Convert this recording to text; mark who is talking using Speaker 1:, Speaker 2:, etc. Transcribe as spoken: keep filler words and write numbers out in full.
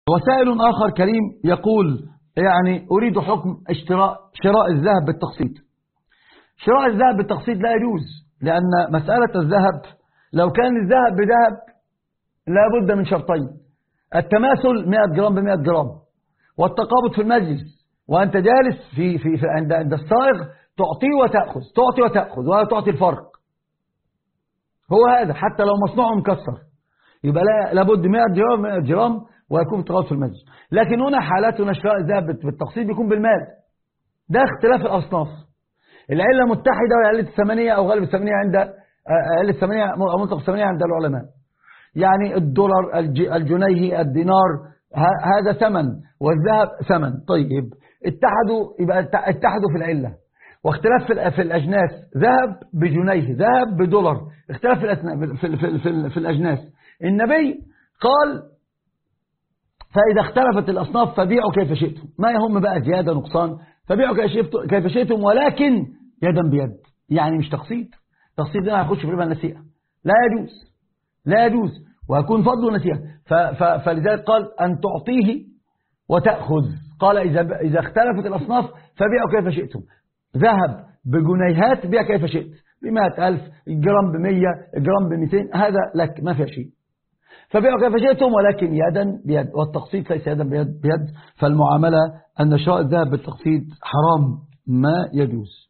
Speaker 1: وسائل آخر كريم يقول يعني أريد حكم اشتراء شراء الذهب بالتقسيط. شراء الذهب بالتقسيط لا يجوز، لأن مسألة الذهب لو كان الذهب بذهب لابد من شرطين: التماثل مئة جرام ب مئة جرام، والتقابض في المجلس وأنت جالس في في, في عند عند الصائغ تعطيه وتأخذ، تعطي وتأخذ ولا تعطي الفرق. هو هذا حتى لو مصنوعه مكسر يبقى لا لابد مئة جرام مئة جرام ويكون تقابض في المجلس. لكن هنا حالاتنا شراء الذهب بالتقسيط بيكون بالمال. ده اختلاف الأصناف. العلة متحدة وعلة الثمانية أو غالب الثمانية عند علة الثمانية أو مطلق الثمانية عند العلماء. يعني الدولار الجنيه الدينار هذا ثمن والذهب ثمن. طيب اتحدوا، يبقى اتحدوا في العلة. واختلاف في في الأجناس، ذهب بجنيه ذهب بدولار، اختلاف في في في, في, في الأجناس. النبي قال فإذا اختلفت الأصناف فبيعوا كيف شئتم، ما يهم بقى زيادة نقصان، فبيعوا كيف شئتم ولكن يدا بيد، يعني مش تقسيط. تقسيط ده هيخش في ربا النسيئة، لا يجوز لا يجوز ويكون فضل نسيئة. فلذلك قال أن تعطيه وتأخذ. قال إذا إذا اختلفت الأصناف فبيعوا كيف شئتم، ذهب بجنيهات بيع كيف شئت، بمئة ألف، الجرام بمية، الجرام بمئتين، هذا لك ما في شيء. فبيعوا كيف شئتم ولكن يدا بيد، والتقسيط ليس يدا بيد بيد. فالمعاملة أن شراء الذهب بالتقسيط حرام ما يجوز.